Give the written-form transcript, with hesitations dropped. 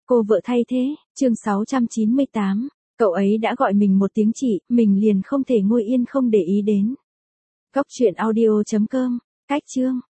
Cô vợ thay thế, chương 698. Cậu ấy đã gọi mình một tiếng chị, mình liền không thể ngồi yên không để ý đến. Góc truyện audio.com, cách chương.